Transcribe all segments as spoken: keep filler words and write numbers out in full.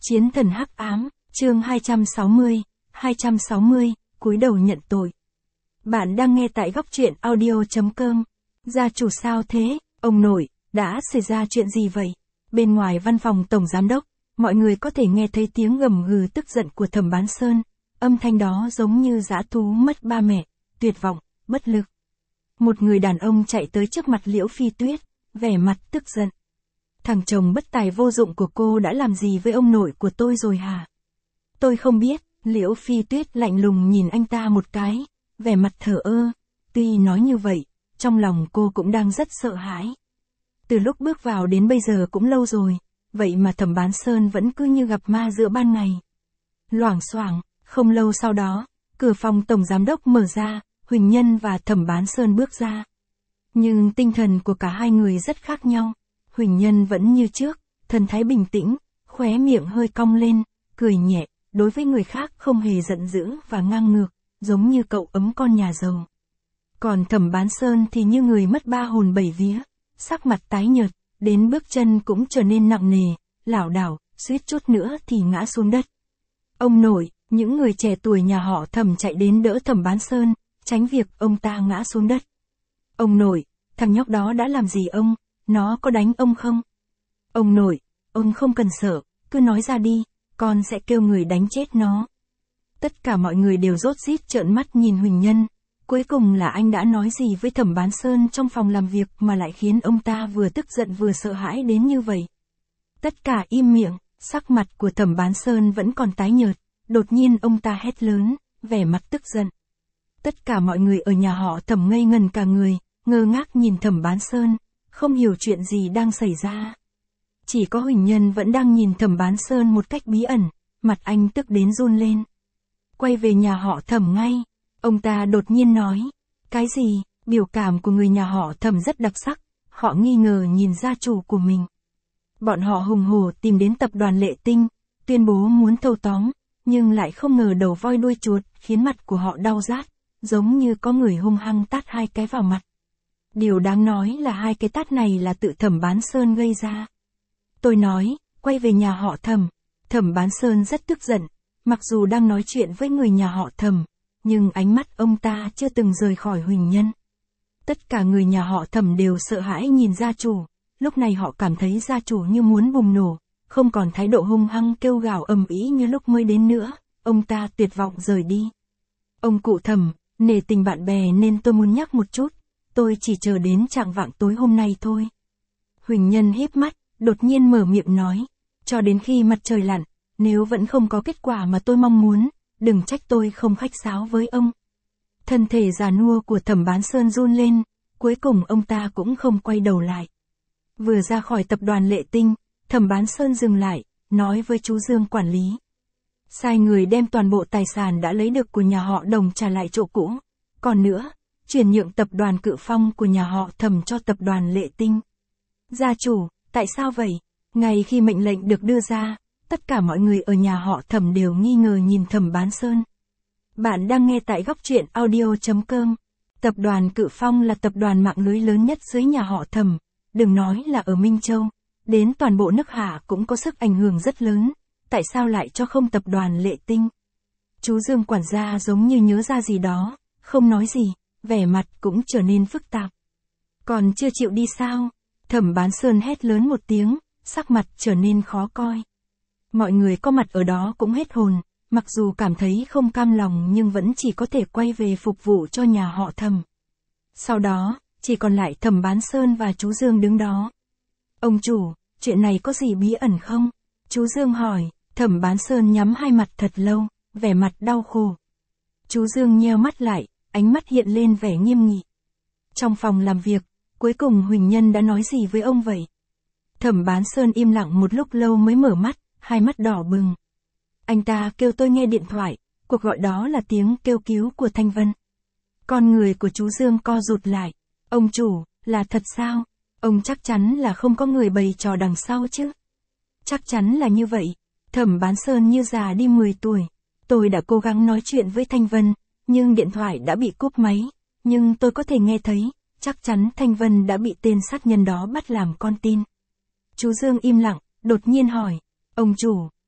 Chiến thần hắc ám, chương hai trăm sáu mươi, hai trăm sáu mươi, cúi đầu nhận tội. Bạn đang nghe tại góc truyện audio chấm com. Gia chủ sao thế, ông nội, đã xảy ra chuyện gì vậy? Bên ngoài văn phòng tổng giám đốc, mọi người có thể nghe thấy tiếng gầm gừ tức giận của Thẩm Bán Sơn. Âm thanh đó giống như dã thú mất ba mẹ, tuyệt vọng, bất lực. Một người đàn ông chạy tới trước mặt Liễu Phi Tuyết, vẻ mặt tức giận. Thằng chồng bất tài vô dụng của cô đã làm gì với ông nội của tôi rồi hả? Tôi không biết, Liễu Phi Tuyết lạnh lùng nhìn anh ta một cái, vẻ mặt thờ ơ. Tuy nói như vậy, trong lòng cô cũng đang rất sợ hãi. Từ lúc bước vào đến bây giờ cũng lâu rồi, vậy mà Thẩm Bán Sơn vẫn cứ như gặp ma giữa ban ngày. Loảng xoảng, không lâu sau đó, cửa phòng tổng giám đốc mở ra, Huỳnh Nhân và Thẩm Bán Sơn bước ra. Nhưng tinh thần của cả hai người rất khác nhau. Huỳnh Nhân vẫn như trước, thần thái bình tĩnh, khóe miệng hơi cong lên, cười nhẹ, đối với người khác không hề giận dữ và ngang ngược, giống như cậu ấm con nhà giàu. Còn Thẩm Bán Sơn thì như người mất ba hồn bảy vía, sắc mặt tái nhợt, đến bước chân cũng trở nên nặng nề, lảo đảo, suýt chút nữa thì ngã xuống đất. Ông nội, những người trẻ tuổi nhà họ Thẩm chạy đến đỡ Thẩm Bán Sơn, tránh việc ông ta ngã xuống đất. Ông nội, thằng nhóc đó đã làm gì ông? Nó có đánh ông không? Ông nội, ông không cần sợ, cứ nói ra đi, con sẽ kêu người đánh chết nó. Tất cả mọi người đều rốt rít trợn mắt nhìn Huỳnh Nhân. Cuối cùng là anh đã nói gì với Thẩm Bán Sơn trong phòng làm việc mà lại khiến ông ta vừa tức giận vừa sợ hãi đến như vậy. Tất cả im miệng, sắc mặt của Thẩm Bán Sơn vẫn còn tái nhợt, đột nhiên ông ta hét lớn, vẻ mặt tức giận. Tất cả mọi người ở nhà họ Thẩm ngây ngần cả người, ngơ ngác nhìn Thẩm Bán Sơn, không hiểu chuyện gì đang xảy ra. Chỉ có Huỳnh Nhân vẫn đang nhìn Thẩm Bán Sơn một cách bí ẩn, mặt anh tức đến run lên. Quay về nhà họ Thẩm ngay, ông ta đột nhiên nói. Cái gì? Biểu cảm của người nhà họ Thẩm rất đặc sắc, họ nghi ngờ nhìn gia chủ của mình. Bọn họ hùng hổ tìm đến tập đoàn Lệ Tinh, tuyên bố muốn thâu tóm, nhưng lại không ngờ đầu voi đuôi chuột khiến mặt của họ đau rát, giống như có người hung hăng tát hai cái vào mặt. Điều đáng nói là hai cái tát này là tự Thẩm Bán Sơn gây ra. Tôi nói, quay về nhà họ Thẩm. Thẩm Bán Sơn rất tức giận, mặc dù đang nói chuyện với người nhà họ Thẩm, nhưng ánh mắt ông ta chưa từng rời khỏi Huỳnh Nhân. Tất cả người nhà họ Thẩm đều sợ hãi nhìn gia chủ, lúc này họ cảm thấy gia chủ như muốn bùng nổ, không còn thái độ hung hăng kêu gào ầm ĩ như lúc mới đến nữa, ông ta tuyệt vọng rời đi. Ông cụ Thẩm, nể tình bạn bè nên tôi muốn nhắc một chút. Tôi chỉ chờ đến chạng vạng tối hôm nay thôi. Huỳnh Nhân híp mắt, đột nhiên mở miệng nói. Cho đến khi mặt trời lặn, nếu vẫn không có kết quả mà tôi mong muốn, đừng trách tôi không khách sáo với ông. Thân thể già nua của Thẩm Bán Sơn run lên, cuối cùng ông ta cũng không quay đầu lại. Vừa ra khỏi tập đoàn Lệ Tinh, Thẩm Bán Sơn dừng lại, nói với chú Dương quản lý. Sai người đem toàn bộ tài sản đã lấy được của nhà họ Đồng trả lại chỗ cũ. Còn nữa, chuyển nhượng tập đoàn Cự Phong của nhà họ Thẩm cho tập đoàn Lệ Tinh. Gia chủ, tại sao vậy? Ngay khi mệnh lệnh được đưa ra, tất cả mọi người ở nhà họ Thẩm đều nghi ngờ nhìn Thẩm Bán Sơn. Bạn đang nghe tại góc truyện audio chấm com. Tập đoàn Cự Phong là tập đoàn mạng lưới lớn nhất dưới nhà họ Thẩm, đừng nói là ở Minh Châu, đến toàn bộ nước Hạ cũng có sức ảnh hưởng rất lớn, tại sao lại cho không tập đoàn Lệ Tinh? Chú Dương quản gia giống như nhớ ra gì đó, không nói gì. Vẻ mặt cũng trở nên phức tạp. Còn chưa chịu đi sao? Thẩm Bán Sơn hét lớn một tiếng, sắc mặt trở nên khó coi. Mọi người có mặt ở đó cũng hết hồn, mặc dù cảm thấy không cam lòng nhưng vẫn chỉ có thể quay về phục vụ cho nhà họ Thẩm. Sau đó, chỉ còn lại Thẩm Bán Sơn và chú Dương đứng đó. Ông chủ, chuyện này có gì bí ẩn không? Chú Dương hỏi. Thẩm Bán Sơn nhắm hai mặt thật lâu, vẻ mặt đau khổ. Chú Dương nheo mắt lại, ánh mắt hiện lên vẻ nghiêm nghị. Trong phòng làm việc, cuối cùng Huỳnh Nhân đã nói gì với ông vậy? Thẩm Bán Sơn im lặng một lúc lâu mới mở mắt, hai mắt đỏ bừng. Anh ta kêu tôi nghe điện thoại, cuộc gọi đó là tiếng kêu cứu của Thanh Vân. Con người của chú Dương co rụt lại. Ông chủ, là thật sao? Ông chắc chắn là không có người bày trò đằng sau chứ? Chắc chắn là như vậy. Thẩm Bán Sơn như già đi mười tuổi. Tôi đã cố gắng nói chuyện với Thanh Vân, nhưng điện thoại đã bị cúp máy, nhưng tôi có thể nghe thấy, chắc chắn Thanh Vân đã bị tên sát nhân đó bắt làm con tin. Chú Dương im lặng, đột nhiên hỏi, ông chủ,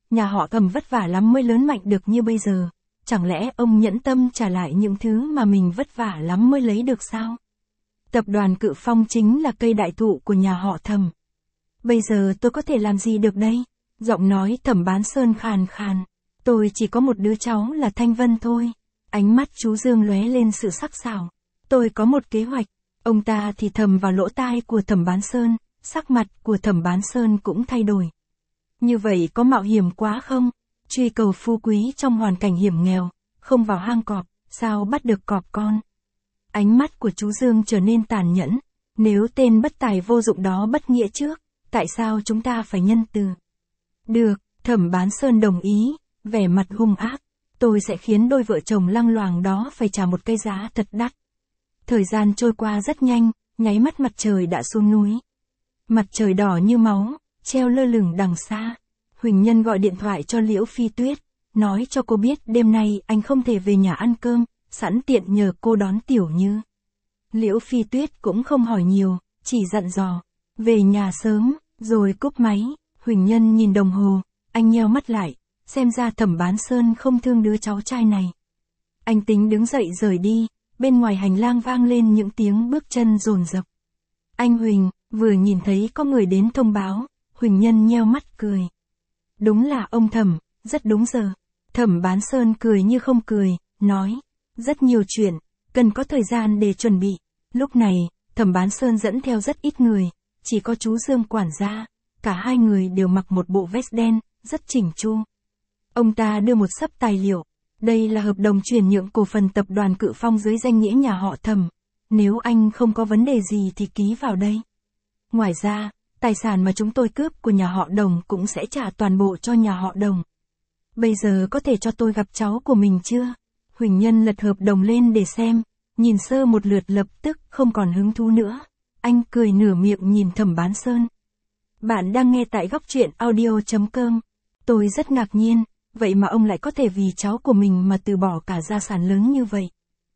nhà họ Thẩm vất vả lắm mới lớn mạnh được như bây giờ. Chẳng lẽ ông nhẫn tâm trả lại những thứ mà mình vất vả lắm mới lấy được sao? Tập đoàn Cự Phong chính là cây đại thụ của nhà họ Thẩm. Bây giờ tôi có thể làm gì được đây? Giọng nói Thẩm Bán Sơn khàn khàn. Tôi chỉ có một đứa cháu là Thanh Vân thôi. Ánh mắt chú Dương lóe lên sự sắc sảo. Tôi có một kế hoạch. Ông ta thì thầm vào lỗ tai của Thẩm Bán Sơn, sắc mặt của Thẩm Bán Sơn cũng thay đổi. Như vậy có mạo hiểm quá không? Truy cầu phú quý trong hoàn cảnh hiểm nghèo, không vào hang cọp, sao bắt được cọp con? Ánh mắt của chú Dương trở nên tàn nhẫn. Nếu tên bất tài vô dụng đó bất nghĩa trước, tại sao chúng ta phải nhân từ? Được, Thẩm Bán Sơn đồng ý, vẻ mặt hung ác. Tôi sẽ khiến đôi vợ chồng lăng loàng đó phải trả một cái giá thật đắt. Thời gian trôi qua rất nhanh, nháy mắt mặt trời đã xuống núi. Mặt trời đỏ như máu, treo lơ lửng đằng xa. Huỳnh Nhân gọi điện thoại cho Liễu Phi Tuyết, nói cho cô biết đêm nay anh không thể về nhà ăn cơm, sẵn tiện nhờ cô đón Tiểu Như. Liễu Phi Tuyết cũng không hỏi nhiều, chỉ dặn dò, về nhà sớm, rồi cúp máy. Huỳnh Nhân nhìn đồng hồ, anh nheo mắt lại, xem ra Thẩm Bán Sơn không thương đứa cháu trai này. Anh tính đứng dậy rời đi, bên ngoài hành lang vang lên những tiếng bước chân dồn dập. Anh Huỳnh, vừa nhìn thấy có người đến thông báo, Huỳnh Nhân nheo mắt cười. Đúng là ông Thẩm, rất đúng giờ. Thẩm Bán Sơn cười như không cười, nói, rất nhiều chuyện, cần có thời gian để chuẩn bị. Lúc này, Thẩm Bán Sơn dẫn theo rất ít người, chỉ có chú Dương quản gia, cả hai người đều mặc một bộ vest đen, rất chỉnh chu. Ông ta đưa một xấp tài liệu, đây là hợp đồng chuyển nhượng cổ phần tập đoàn Cự Phong dưới danh nghĩa nhà họ Thẩm. Nếu anh không có vấn đề gì thì ký vào đây. Ngoài ra, tài sản mà chúng tôi cướp của nhà họ Đồng cũng sẽ trả toàn bộ cho nhà họ Đồng. Bây giờ có thể cho tôi gặp cháu của mình chưa? Huỳnh Nhân lật hợp đồng lên để xem, nhìn sơ một lượt lập tức không còn hứng thú nữa. Anh cười nửa miệng nhìn Thẩm Bán Sơn. Bạn đang nghe tại góc truyện audio chấm com. Tôi rất ngạc nhiên, vậy mà ông lại có thể vì cháu của mình mà từ bỏ cả gia sản lớn như vậy.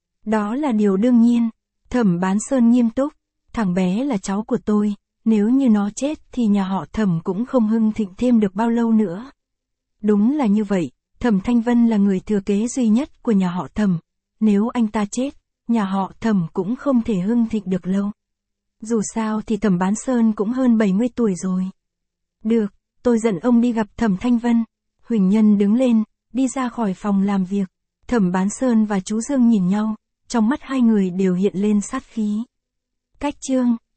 Đó là điều đương nhiên. Thẩm Bán Sơn nghiêm túc, thằng bé là cháu của tôi, nếu như nó chết thì nhà họ Thẩm cũng không hưng thịnh thêm được bao lâu nữa. Đúng là như vậy, Thẩm Thanh Vân là người thừa kế duy nhất của nhà họ Thẩm, nếu anh ta chết, nhà họ Thẩm cũng không thể hưng thịnh được lâu. Dù sao thì Thẩm Bán Sơn cũng hơn bảy mươi tuổi rồi. Được, tôi dẫn ông đi gặp Thẩm Thanh Vân. Huỳnh Nhân đứng lên, đi ra khỏi phòng làm việc. Thẩm Bán Sơn và chú Dương nhìn nhau, trong mắt hai người đều hiện lên sát khí. Cách chương